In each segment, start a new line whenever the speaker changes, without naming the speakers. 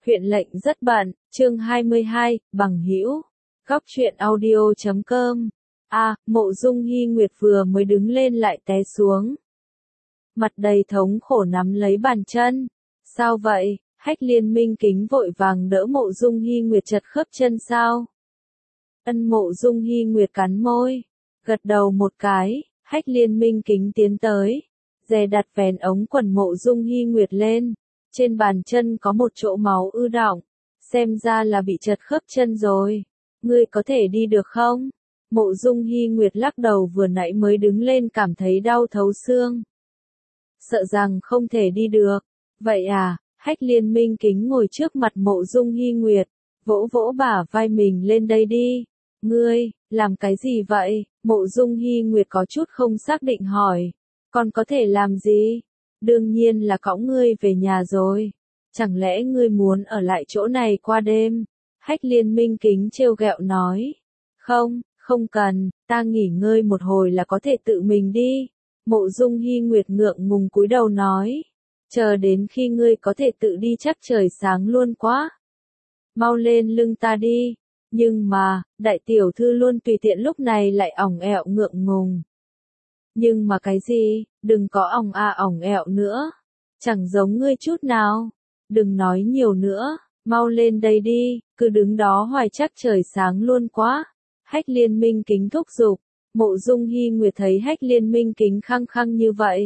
Huyện lệnh rất bận, chương 22, bằng hữu. Góc truyện audio.com. Mộ Dung Hi Nguyệt vừa mới đứng lên lại té xuống. Mặt đầy thống khổ nắm lấy bàn chân. Sao vậy? Hách Liên Minh Kính vội vàng đỡ Mộ Dung Hi Nguyệt chật khớp chân sao? Mộ Dung Hi Nguyệt cắn môi, gật đầu một cái. Hách Liên Minh Kính tiến tới, dè đặt vén ống quần Mộ Dung Hi Nguyệt lên. Trên bàn chân có một chỗ máu ư đọng, xem ra là bị chật khớp chân rồi. Ngươi có thể đi được không? Mộ Dung Hi Nguyệt lắc đầu, vừa nãy mới đứng lên cảm thấy đau thấu xương. Sợ rằng không thể đi được. Vậy à? Hách Liên Minh Kính ngồi trước mặt Mộ Dung Hi Nguyệt, vỗ vỗ bả vai mình, lên đây đi. Ngươi, làm cái gì vậy? Mộ Dung Hi Nguyệt có chút không xác định hỏi. Còn có thể làm gì? Đương nhiên là cõng ngươi về nhà rồi. Chẳng lẽ ngươi muốn ở lại chỗ này qua đêm? Hách Liên Minh Kính trêu ghẹo nói. Không cần, ta nghỉ ngơi một hồi là có thể tự mình đi. Mộ Dung Hi Nguyệt ngượng ngùng cúi đầu nói. Chờ đến khi ngươi có thể tự đi chắc trời sáng luôn quá. Mau lên lưng ta đi. Nhưng mà, đại tiểu thư luôn tùy tiện, lúc này lại ỏng ẹo ngượng ngùng. Nhưng mà cái gì? Đừng có ỏng ẹo nữa. Chẳng giống ngươi chút nào. Đừng nói nhiều nữa, mau lên đây đi, cứ đứng đó hoài chắc trời sáng luôn quá. Hách Liên Minh Kính thúc giục. Mộ Dung Hi Nguyệt thấy Hách Liên Minh Kính khăng khăng như vậy.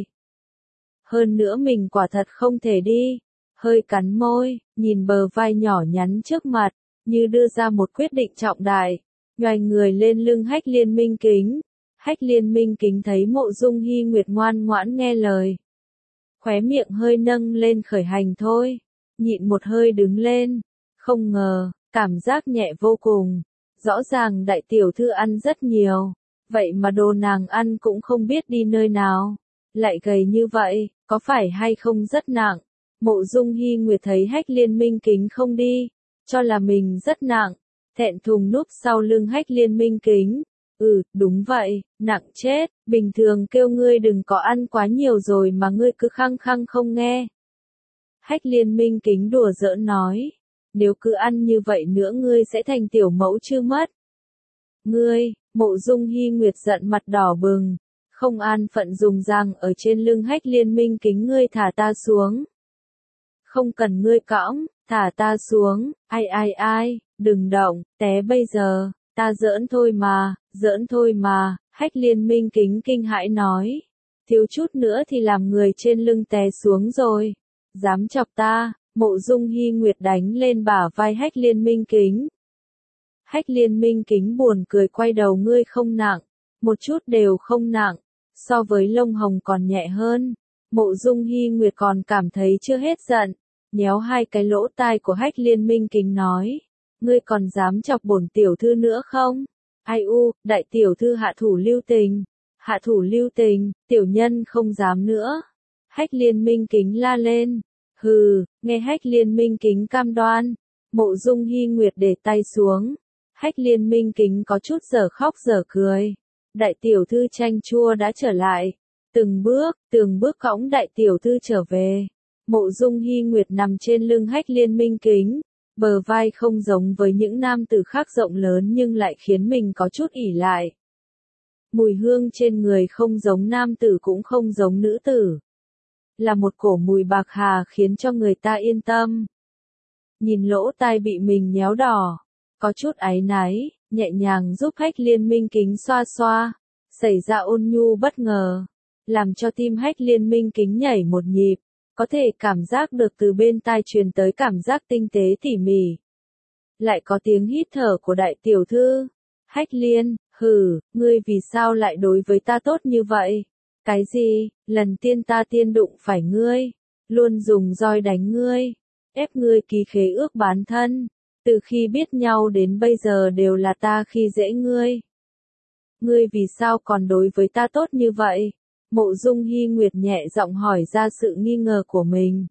Hơn nữa mình quả thật không thể đi. Hơi cắn môi, nhìn bờ vai nhỏ nhắn trước mặt, như đưa ra một quyết định trọng đại. Nhoài người lên lưng Hách Liên Minh Kính. Hách Liên Minh Kính thấy Mộ Dung Hi Nguyệt ngoan ngoãn nghe lời. Khóe miệng hơi nâng lên khởi hành thôi. Nhịn một hơi đứng lên. Không ngờ, cảm giác nhẹ vô cùng. Rõ ràng đại tiểu thư ăn rất nhiều. Vậy mà đồ nàng ăn cũng không biết đi nơi nào. Lại gầy như vậy, có phải hay không rất nặng. Mộ Dung Hi Nguyệt thấy Hách Liên Minh Kính không đi, cho là mình rất nặng. Thẹn thùng núp sau lưng Hách Liên Minh Kính. Đúng vậy, nặng chết, bình thường kêu ngươi đừng có ăn quá nhiều rồi mà ngươi cứ khăng khăng không nghe. Hách Liên Minh Kính đùa giỡn nói, nếu cứ ăn như vậy nữa ngươi sẽ thành tiểu mẫu chưa mất. Ngươi, Mộ Dung Hi Nguyệt giận mặt đỏ bừng, không an phận dùng răng ở trên lưng Hách Liên Minh Kính, ngươi thả ta xuống. Không cần ngươi cõng, thả ta xuống, ai, đừng động, té bây giờ. Ta giỡn thôi mà, Hách Liên Minh Kính kinh hãi nói. Thiếu chút nữa thì làm người trên lưng té xuống rồi. Dám chọc ta, Mộ Dung Hi Nguyệt đánh lên bả vai Hách Liên Minh Kính. Hách Liên Minh Kính buồn cười quay đầu, ngươi không nặng, một chút đều không nặng, so với lông hồng còn nhẹ hơn. Mộ Dung Hi Nguyệt còn cảm thấy chưa hết giận, nhéo hai cái lỗ tai của Hách Liên Minh Kính nói. Ngươi còn dám chọc bổn tiểu thư nữa không? Ai u, đại tiểu thư hạ thủ lưu tình, tiểu nhân không dám nữa. Hách Liên Minh Kính la lên. Hừ, nghe Hách Liên Minh Kính cam đoan. Mộ Dung Hi Nguyệt để tay xuống. Hách Liên Minh Kính có chút dở khóc dở cười. Đại tiểu thư chanh chua đã trở lại. Từng bước cõng đại tiểu thư trở về. Mộ Dung Hi Nguyệt nằm trên lưng Hách Liên Minh Kính. Bờ vai không giống với những nam tử khác rộng lớn nhưng lại khiến mình có chút ỉ lại. Mùi hương trên người không giống nam tử cũng không giống nữ tử. Là một cổ mùi bạc hà khiến cho người ta yên tâm. Nhìn lỗ tai bị mình nhéo đỏ, có chút áy náy, nhẹ nhàng giúp Hách Liên Minh Kính xoa xoa. Xảy ra ôn nhu bất ngờ, làm cho tim Hách Liên Minh Kính nhảy một nhịp. Có thể cảm giác được từ bên tai truyền tới cảm giác tinh tế tỉ mỉ. Lại có tiếng hít thở của đại tiểu thư. Hách Liên, ngươi vì sao lại đối với ta tốt như vậy? Cái gì, lần tiên ta tiên đụng phải ngươi, luôn dùng roi đánh ngươi, ép ngươi ký khế ước bán thân. Từ khi biết nhau đến bây giờ đều là ta khi dễ ngươi. Ngươi vì sao còn đối với ta tốt như vậy? Mộ Dung Hi Nguyệt nhẹ giọng hỏi ra sự nghi ngờ của mình.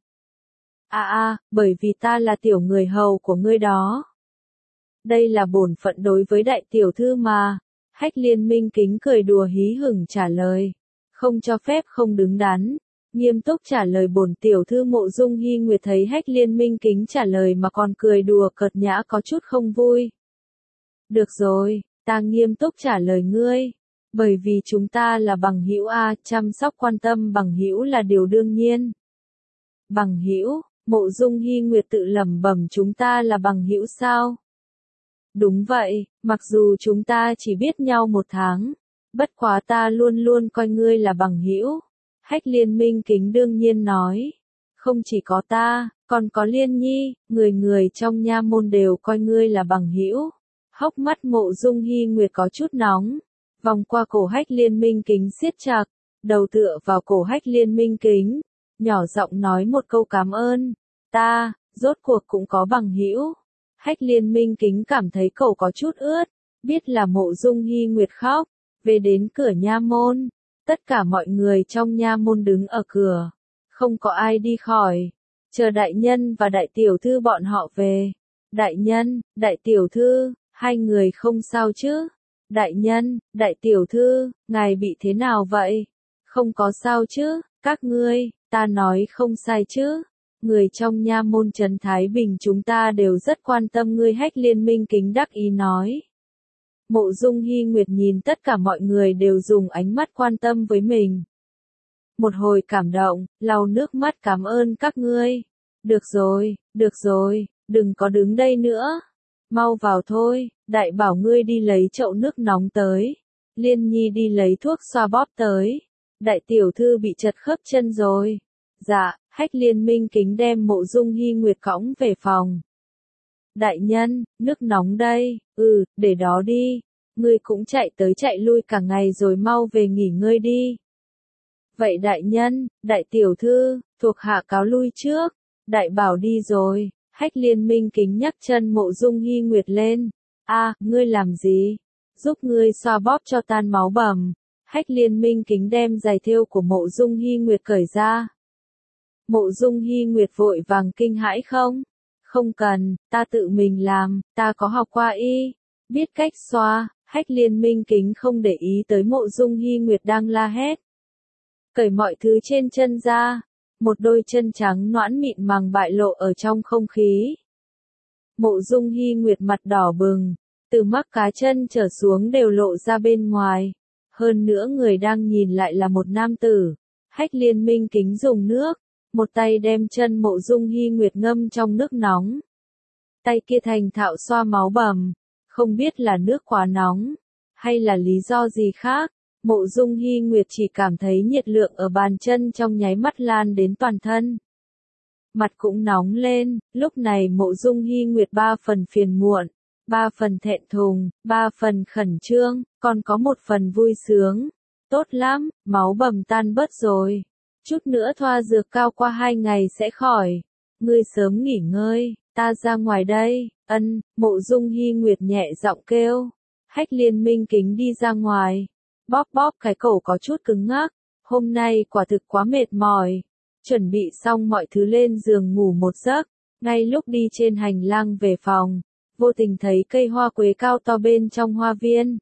Bởi vì ta là tiểu người hầu của ngươi đó. Đây là bổn phận đối với đại tiểu thư mà. Hách Liên Minh Kính cười đùa hí hửng trả lời. Không cho phép không đứng đắn. Nghiêm túc trả lời bổn tiểu thư. Mộ Dung Hi Nguyệt thấy Hách Liên Minh Kính trả lời mà còn cười đùa cợt nhã có chút không vui. Được rồi, ta nghiêm túc trả lời ngươi. Bởi vì chúng ta là bằng hữu a, chăm sóc quan tâm bằng hữu là điều đương nhiên. Bằng hữu, Mộ Dung Hi Nguyệt tự lẩm bẩm, chúng ta là bằng hữu sao? Đúng vậy, mặc dù chúng ta chỉ biết nhau 1 tháng, bất quá ta luôn luôn coi ngươi là bằng hữu. Hách Liên Minh Kính đương nhiên nói, không chỉ có ta, còn có Liên Nhi, người người trong nha môn đều coi ngươi là bằng hữu. Hốc mắt Mộ Dung Hi Nguyệt có chút nóng, vòng qua cổ Hách Liên Minh Kính siết chặt, đầu tựa vào cổ Hách Liên Minh Kính, nhỏ giọng nói một câu cảm ơn, ta, rốt cuộc cũng có bằng hữu. Hách Liên Minh Kính cảm thấy cổ có chút ướt, biết là Mộ Dung Hi Nguyệt khóc, về đến cửa nha môn, tất cả mọi người trong nha môn đứng ở cửa, không có ai đi khỏi, chờ đại nhân và đại tiểu thư bọn họ về. Đại nhân, đại tiểu thư, hai người không sao chứ? Đại nhân, đại tiểu thư, ngài bị thế nào vậy? Không có sao chứ, các ngươi, ta nói không sai chứ? Người trong nha môn trấn Thái Bình chúng ta đều rất quan tâm ngươi. Hách Liên Minh Kính đắc ý nói. Mộ Dung Hi Nguyệt nhìn tất cả mọi người đều dùng ánh mắt quan tâm với mình. Một hồi cảm động, lau nước mắt cảm ơn các ngươi. Được rồi, đừng có đứng đây nữa. Mau vào thôi, đại bảo ngươi đi lấy chậu nước nóng tới. Liên Nhi đi lấy thuốc xoa bóp tới. Đại tiểu thư bị chật khớp chân rồi. Dạ, Hách Liên Minh Kính đem Mộ Dung Hi Nguyệt cõng về phòng. Đại nhân, nước nóng đây, để đó đi. Ngươi cũng chạy tới chạy lui cả ngày rồi, mau về nghỉ ngơi đi. Vậy đại nhân, đại tiểu thư, thuộc hạ cáo lui trước. Đại bảo đi rồi. Hách Liên Minh Kính nhắc chân Mộ Dung Hi Nguyệt lên. Ngươi làm gì? Giúp ngươi xoa bóp cho tan máu bầm. Hách Liên Minh Kính đem giày thêu của Mộ Dung Hi Nguyệt cởi ra. Mộ Dung Hi Nguyệt vội vàng kinh hãi, không cần, ta tự mình làm, ta có học qua y, biết cách xoa. Hách Liên Minh Kính không để ý tới Mộ Dung Hi Nguyệt đang la hét. Cởi mọi thứ trên chân ra, một đôi chân trắng nõn mịn màng bại lộ ở trong không khí. Mộ Dung Hi Nguyệt mặt đỏ bừng, từ mắt cá chân trở xuống đều lộ ra bên ngoài. Hơn nữa người đang nhìn lại là một nam tử. Hách Liên Minh Kính dùng nước, một tay đem chân Mộ Dung Hi Nguyệt ngâm trong nước nóng. Tay kia thành thạo xoa máu bầm, không biết là nước quá nóng, hay là lý do gì khác. Mộ Dung Hi Nguyệt chỉ cảm thấy nhiệt lượng ở bàn chân trong nháy mắt lan đến toàn thân. Mặt cũng nóng lên, lúc này Mộ Dung Hi Nguyệt 3 phần phiền muộn, 3 phần thẹn thùng, 3 phần khẩn trương, còn có 1 phần vui sướng. Tốt lắm, máu bầm tan bớt rồi. Chút nữa thoa dược cao qua 2 ngày sẽ khỏi. Ngươi sớm nghỉ ngơi, ta ra ngoài đây. Mộ Dung Hi Nguyệt nhẹ giọng kêu. Hách Liên Minh Kính đi ra ngoài. Bóp cái cổ có chút cứng ngắc. Hôm nay quả thực quá mệt mỏi. Chuẩn bị xong mọi thứ lên giường ngủ một giấc. Ngay lúc đi trên hành lang về phòng, vô tình thấy cây hoa quế cao to bên trong hoa viên.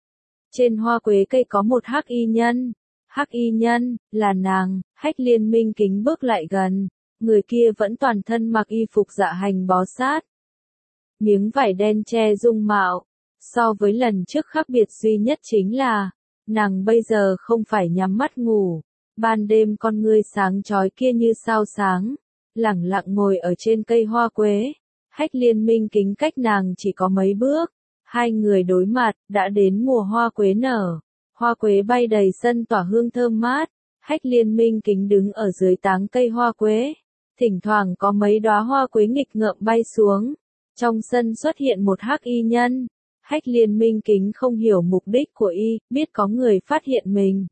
Trên hoa quế cây có một hắc y nhân. Hắc y nhân, là nàng. Hách Liên Minh Kính bước lại gần. Người kia vẫn toàn thân mặc y phục dạ hành bó sát. Miếng vải đen che dung mạo. So với lần trước khác biệt duy nhất chính là, nàng bây giờ không phải nhắm mắt ngủ. Ban đêm con ngươi sáng chói kia như sao sáng, lẳng lặng ngồi ở trên cây hoa quế. Hách Liên Minh Kính cách nàng chỉ có mấy bước. Hai người đối mặt, đã đến mùa hoa quế nở. Hoa quế bay đầy sân tỏa hương thơm mát. Hách Liên Minh Kính đứng ở dưới tán cây hoa quế. Thỉnh thoảng có mấy đóa hoa quế nghịch ngợm bay xuống. Trong sân xuất hiện một hắc y nhân. Hách Liên Minh Kính không hiểu mục đích của y, biết có người phát hiện mình.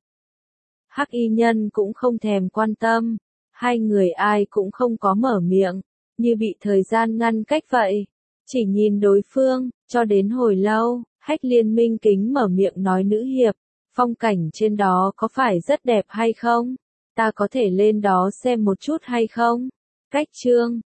Hắc y nhân cũng không thèm quan tâm. Hai người ai cũng không có mở miệng, như bị thời gian ngăn cách vậy. Chỉ nhìn đối phương, cho đến hồi lâu, Hách Liên Minh Kính mở miệng nói, nữ hiệp, phong cảnh trên đó có phải rất đẹp hay không? Ta có thể lên đó xem một chút hay không? Cách chương